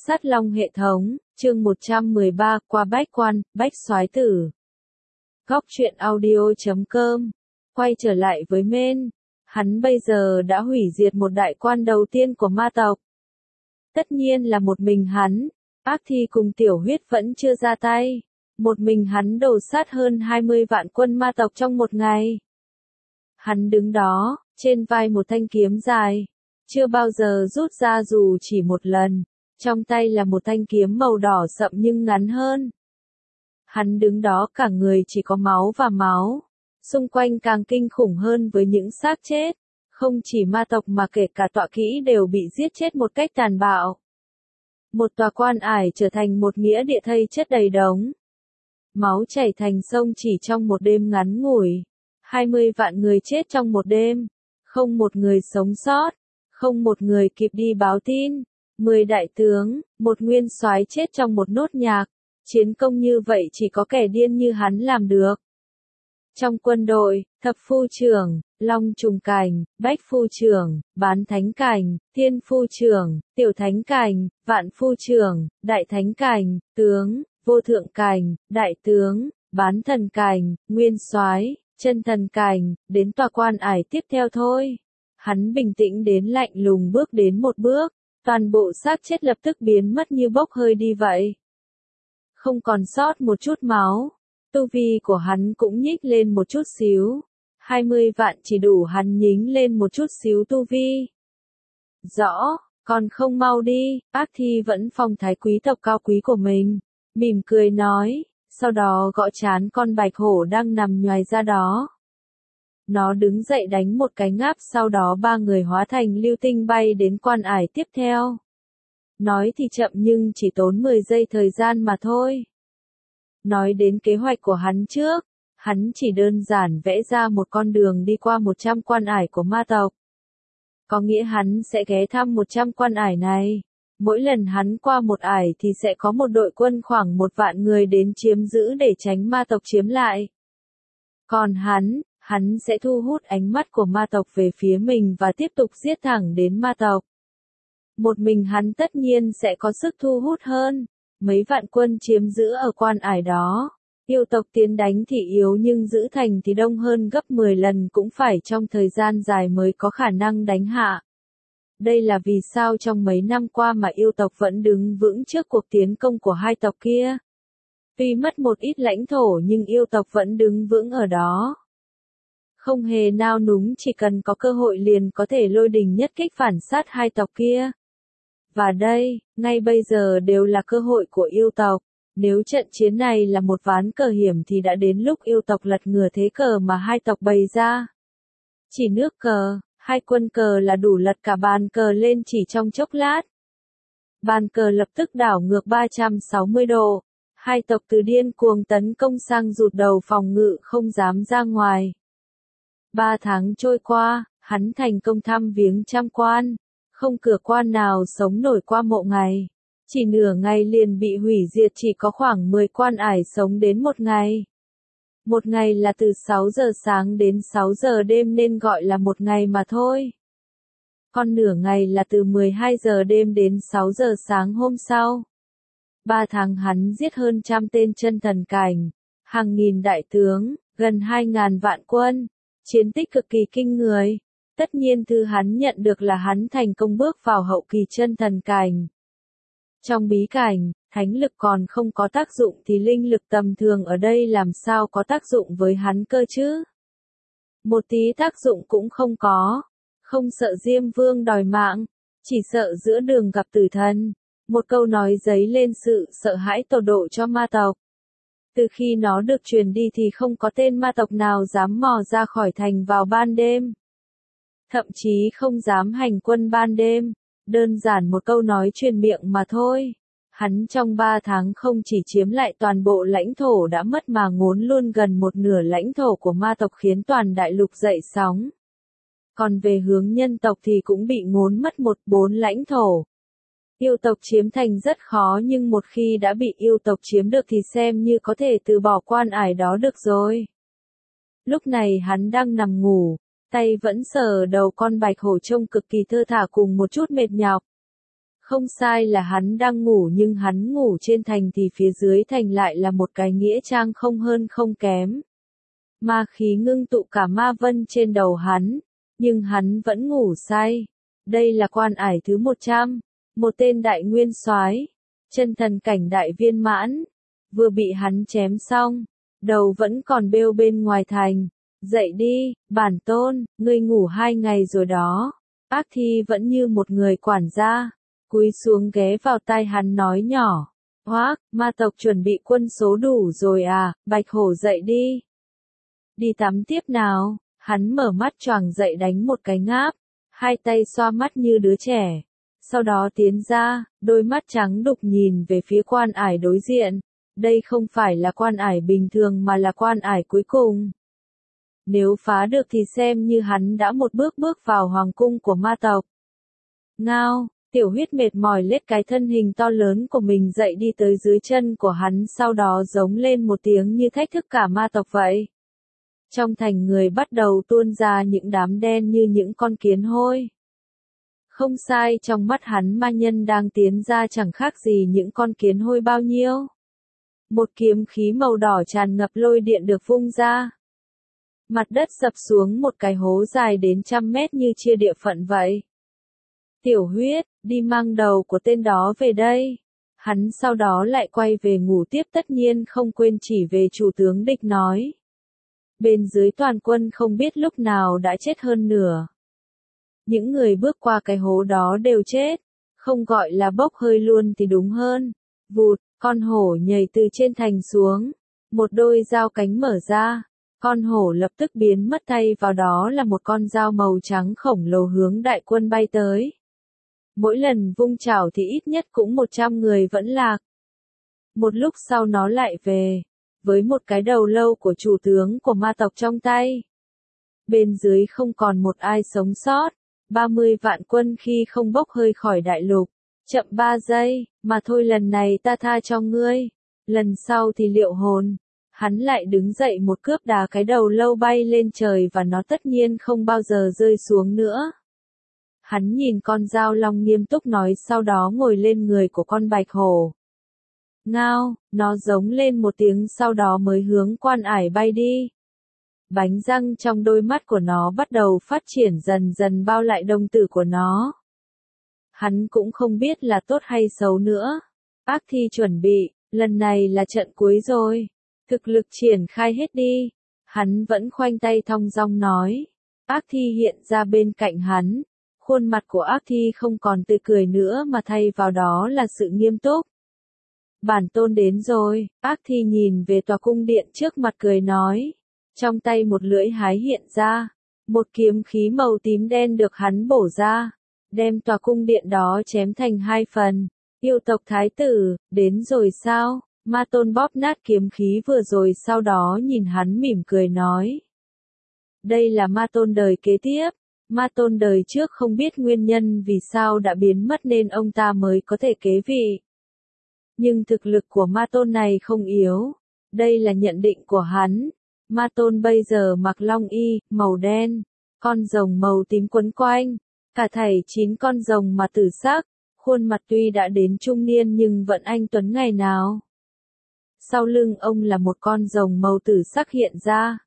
Sát Long hệ thống, chương 113, qua bách quan, bách soái tử. Góc truyện audio.com, quay trở lại với Men. Hắn bây giờ đã hủy diệt một đại quan đầu tiên của ma tộc. Tất nhiên là một mình hắn, Ác Thi cùng Tiểu Huyết vẫn chưa ra tay. Một mình hắn đổ sát hơn 20 vạn quân ma tộc trong một ngày. Hắn đứng đó, trên vai một thanh kiếm dài, chưa bao giờ rút ra dù chỉ một lần. Trong tay là một thanh kiếm màu đỏ sậm nhưng ngắn hơn. Hắn đứng đó cả người chỉ có máu và máu. Xung quanh càng kinh khủng hơn với những xác chết. Không chỉ ma tộc mà kể cả tọa kỹ đều bị giết chết một cách tàn bạo. Một tòa quan ải trở thành một nghĩa địa thây chất đầy đống. Máu chảy thành sông chỉ trong một đêm ngắn ngủi. 20 vạn người chết trong một đêm. Không một người sống sót. Không một người kịp đi báo tin. 10 đại tướng, một nguyên soái chết trong một nốt nhạc. Chiến công như vậy chỉ có kẻ điên như hắn làm được. Trong quân đội, thập phu trưởng, long trùng cảnh, bách phu trưởng, bán thánh cảnh, thiên phu trưởng, tiểu thánh cảnh, vạn phu trưởng, đại thánh cảnh, tướng, vô thượng cảnh, đại tướng, bán thần cảnh, nguyên soái, chân thần cảnh, đến tòa quan ải tiếp theo thôi. Hắn bình tĩnh đến lạnh lùng bước đến một bước. Toàn bộ xác chết lập tức biến mất như bốc hơi đi vậy. Không còn sót một chút máu. Tu vi của hắn cũng nhích lên một chút xíu. 20 vạn chỉ đủ hắn nhính lên một chút xíu tu vi. Rõ, còn không mau đi. Ác Thi vẫn phong thái quý tộc cao quý của mình. Mỉm cười nói, sau đó gõ trán con bạch hổ đang nằm nhoài ra đó. Nó đứng dậy đánh một cái ngáp, sau đó ba người hóa thành lưu tinh bay đến quan ải tiếp theo. Nói thì chậm nhưng chỉ tốn 10 giây thời gian mà thôi. Nói đến kế hoạch của hắn trước, hắn chỉ đơn giản vẽ ra một con đường đi qua 100 quan ải của ma tộc. Có nghĩa hắn sẽ ghé thăm 100 quan ải này. Mỗi lần hắn qua một ải thì sẽ có một đội quân khoảng 1 vạn người đến chiếm giữ để tránh ma tộc chiếm lại. Còn hắn sẽ thu hút ánh mắt của ma tộc về phía mình và tiếp tục giết thẳng đến ma tộc. Một mình hắn tất nhiên sẽ có sức thu hút hơn. Mấy vạn quân chiếm giữ ở quan ải đó. Yêu tộc tiến đánh thì yếu nhưng giữ thành thì đông hơn gấp 10 lần, cũng phải trong thời gian dài mới có khả năng đánh hạ. Đây là vì sao trong mấy năm qua mà yêu tộc vẫn đứng vững trước cuộc tiến công của hai tộc kia. Tuy mất một ít lãnh thổ nhưng yêu tộc vẫn đứng vững ở đó. Không hề nao núng, chỉ cần có cơ hội liền có thể lôi đình nhất kích phản sát hai tộc kia. Và đây, ngay bây giờ đều là cơ hội của yêu tộc. Nếu trận chiến này là một ván cờ hiểm thì đã đến lúc yêu tộc lật ngửa thế cờ mà hai tộc bày ra. Chỉ nước cờ, hai quân cờ là đủ lật cả bàn cờ lên chỉ trong chốc lát. Bàn cờ lập tức đảo ngược 360 độ. Hai tộc từ điên cuồng tấn công sang rụt đầu phòng ngự không dám ra ngoài. 3 tháng trôi qua, hắn thành công thăm viếng trăm quan. Không cửa quan nào sống nổi qua mộ ngày. Chỉ nửa ngày liền bị hủy diệt, chỉ có khoảng 10 quan ải sống đến một ngày. Một ngày là từ 6 giờ sáng đến 6 giờ đêm nên gọi là một ngày mà thôi. Còn nửa ngày là từ 12 giờ đêm đến 6 giờ sáng hôm sau. 3 tháng hắn giết hơn 100 tên chân thần cảnh, hàng nghìn đại tướng, gần 2.000 vạn quân. Chiến tích cực kỳ kinh người. Tất nhiên thứ hắn nhận được là hắn thành công bước vào hậu kỳ chân thần cảnh. Trong bí cảnh, thánh lực còn không có tác dụng thì linh lực tầm thường ở đây làm sao có tác dụng với hắn cơ chứ? Một tí tác dụng cũng không có. Không sợ Diêm Vương đòi mạng, chỉ sợ giữa đường gặp tử thần. Một câu nói dấy lên sự sợ hãi tột độ cho ma tộc. Từ khi nó được truyền đi thì không có tên ma tộc nào dám mò ra khỏi thành vào ban đêm. Thậm chí không dám hành quân ban đêm. Đơn giản một câu nói truyền miệng mà thôi. Hắn trong 3 tháng không chỉ chiếm lại toàn bộ lãnh thổ đã mất mà ngốn luôn gần một nửa lãnh thổ của ma tộc, khiến toàn đại lục dậy sóng. Còn về hướng nhân tộc thì cũng bị ngốn mất 1/4 lãnh thổ. Yêu tộc chiếm thành rất khó, nhưng một khi đã bị yêu tộc chiếm được thì xem như có thể từ bỏ quan ải đó được rồi. Lúc này hắn đang nằm ngủ, tay vẫn sờ đầu con bạch hổ trông cực kỳ thơ thả cùng một chút mệt nhọc. Không sai là hắn đang ngủ, nhưng hắn ngủ trên thành thì phía dưới thành lại là một cái nghĩa trang không hơn không kém. Ma khí ngưng tụ cả ma vân trên đầu hắn, nhưng hắn vẫn ngủ say. Đây là quan ải thứ 100, một tên đại nguyên soái, chân thần cảnh đại viên mãn, vừa bị hắn chém xong, đầu vẫn còn bêu bên ngoài thành. Dậy đi, bản tôn, ngươi ngủ 2 ngày rồi đó. Ác thi vẫn như một người quản gia, cúi xuống ghé vào tai hắn nói nhỏ. Hoác, ma tộc chuẩn bị quân số đủ rồi à, Bạch Hổ dậy đi. Đi tắm tiếp nào, hắn mở mắt choàng dậy đánh một cái ngáp, hai tay xoa mắt như đứa trẻ. Sau đó tiến ra, đôi mắt trắng đục nhìn về phía quan ải đối diện. Đây không phải là quan ải bình thường mà là quan ải cuối cùng. Nếu phá được thì xem như hắn đã một bước bước vào hoàng cung của ma tộc. Ngao, Tiểu Huyết mệt mỏi lết cái thân hình to lớn của mình dậy đi tới dưới chân của hắn, sau đó giống lên một tiếng như thách thức cả ma tộc vậy. Trong thành người bắt đầu tuôn ra những đám đen như những con kiến hôi. Không sai, trong mắt hắn ma nhân đang tiến ra chẳng khác gì những con kiến hôi bao nhiêu. Một kiếm khí màu đỏ tràn ngập lôi điện được vung ra. Mặt đất sập xuống một cái hố dài đến 100 mét như chia địa phận vậy. Tiểu Huyết, đi mang đầu của tên đó về đây. Hắn sau đó lại quay về ngủ tiếp, tất nhiên không quên chỉ về chủ tướng địch nói. Bên dưới toàn quân không biết lúc nào đã chết hơn nửa. Những người bước qua cái hố đó đều chết, không gọi là bốc hơi luôn thì đúng hơn. Vụt, con hổ nhảy từ trên thành xuống, một đôi dao cánh mở ra. Con hổ lập tức biến mất, thay vào đó là một con dao màu trắng khổng lồ hướng đại quân bay tới. Mỗi lần vung chảo thì ít nhất cũng 100 người vẫn lạc. Một lúc sau nó lại về, với một cái đầu lâu của chủ tướng của ma tộc trong tay. Bên dưới không còn một ai sống sót, 30 vạn quân khi không bốc hơi khỏi đại lục. Chậm 3 giây, mà thôi, lần này ta tha cho ngươi, lần sau thì liệu hồn. Hắn lại đứng dậy một cước đá cái đầu lâu bay lên trời và nó tất nhiên không bao giờ rơi xuống nữa. Hắn nhìn con dao long nghiêm túc nói, sau đó ngồi lên người của con bạch hổ. Ngao, nó giống lên một tiếng sau đó mới hướng quan ải bay đi. Bánh răng trong đôi mắt của nó bắt đầu phát triển, dần dần bao lại đồng tử của nó. Hắn cũng không biết là tốt hay xấu nữa. Ác thi chuẩn bị, lần này là trận cuối rồi. Thực lực triển khai hết đi. Hắn vẫn khoanh tay thong dong nói. Ác thi hiện ra bên cạnh hắn. Khuôn mặt của ác thi không còn tươi cười nữa mà thay vào đó là sự nghiêm túc. Bản tôn đến rồi, ác thi nhìn về tòa cung điện trước mặt cười nói. Trong tay một lưỡi hái hiện ra. Một kiếm khí màu tím đen được hắn bổ ra. Đem tòa cung điện đó chém thành 2 phần. Yêu tộc thái tử, đến rồi sao? Ma tôn bóp nát kiếm khí vừa rồi, sau đó nhìn hắn mỉm cười nói. Đây là ma tôn đời kế tiếp. Ma tôn đời trước không biết nguyên nhân vì sao đã biến mất nên ông ta mới có thể kế vị. Nhưng thực lực của ma tôn này không yếu. Đây là nhận định của hắn. Ma tôn bây giờ mặc long y, màu đen. Con rồng màu tím quấn quanh. Cả thảy 9 con rồng mà tử sắc. Khuôn mặt tuy đã đến trung niên nhưng vẫn anh tuấn ngày nào. Sau lưng ông là một con rồng màu tử sắc hiện ra.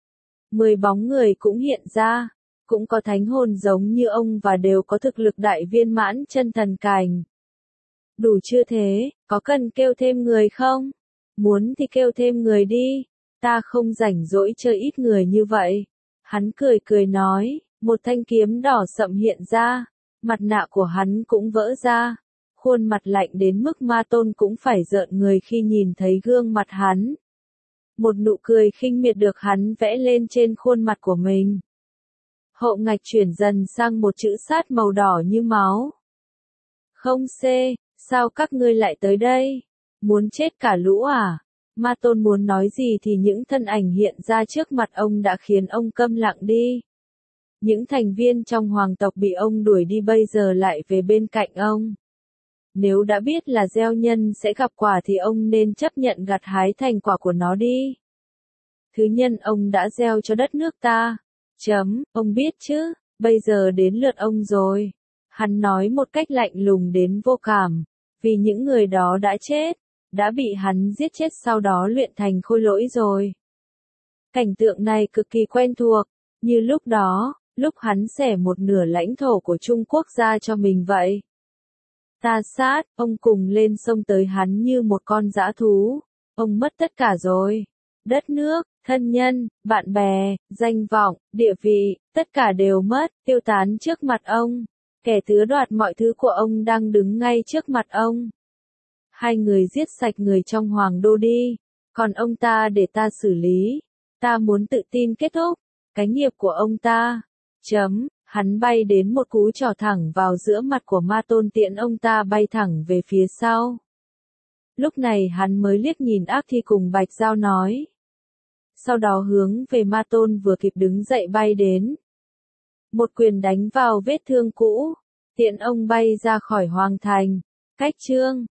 10 bóng người cũng hiện ra. Cũng có thánh hồn giống như ông và đều có thực lực đại viên mãn chân thần cảnh. Đủ chưa thế, có cần kêu thêm người không? Muốn thì kêu thêm người đi. Ta không rảnh rỗi chơi ít người như vậy. Hắn cười cười nói, một thanh kiếm đỏ sậm hiện ra. Mặt nạ của hắn cũng vỡ ra. Khuôn mặt lạnh đến mức ma tôn cũng phải rợn người khi nhìn thấy gương mặt hắn. Một nụ cười khinh miệt được hắn vẽ lên trên khuôn mặt của mình. Hậu ngạch chuyển dần sang một chữ sát màu đỏ như máu. Không xê, sao các ngươi lại tới đây? Muốn chết cả lũ à? Ma tôn muốn nói gì thì những thân ảnh hiện ra trước mặt ông đã khiến ông câm lặng đi. Những thành viên trong hoàng tộc bị ông đuổi đi bây giờ lại về bên cạnh ông. Nếu đã biết là gieo nhân sẽ gặp quả thì ông nên chấp nhận gặt hái thành quả của nó đi. Thứ nhân ông đã gieo cho đất nước ta. Ông biết chứ, bây giờ đến lượt ông rồi. Hắn nói một cách lạnh lùng đến vô cảm, vì những người đó đã chết, đã bị hắn giết chết sau đó luyện thành khôi lỗi rồi. Cảnh tượng này cực kỳ quen thuộc, như lúc đó, lúc hắn xẻ một nửa lãnh thổ của Trung Quốc ra cho mình vậy. Ta sát, ông cùng lên sông tới hắn như một con dã thú, ông mất tất cả rồi. Đất nước, thân nhân, bạn bè, danh vọng, địa vị, tất cả đều mất, tiêu tán trước mặt ông. Kẻ tứa đoạt mọi thứ của ông đang đứng ngay trước mặt ông. Hai người giết sạch người trong hoàng đô đi, còn ông ta để ta xử lý. Ta muốn tự tin kết thúc cái nghiệp của ông ta. Hắn bay đến một cú trỏ thẳng vào giữa mặt của Ma Tôn tiễn ông ta bay thẳng về phía sau. Lúc này hắn mới liếc nhìn Ác Thi cùng Bạch Dao nói. Sau đó hướng về Ma Tôn vừa kịp đứng dậy bay đến. Một quyền đánh vào vết thương cũ, tiện ông bay ra khỏi hoàng thành. Cách chương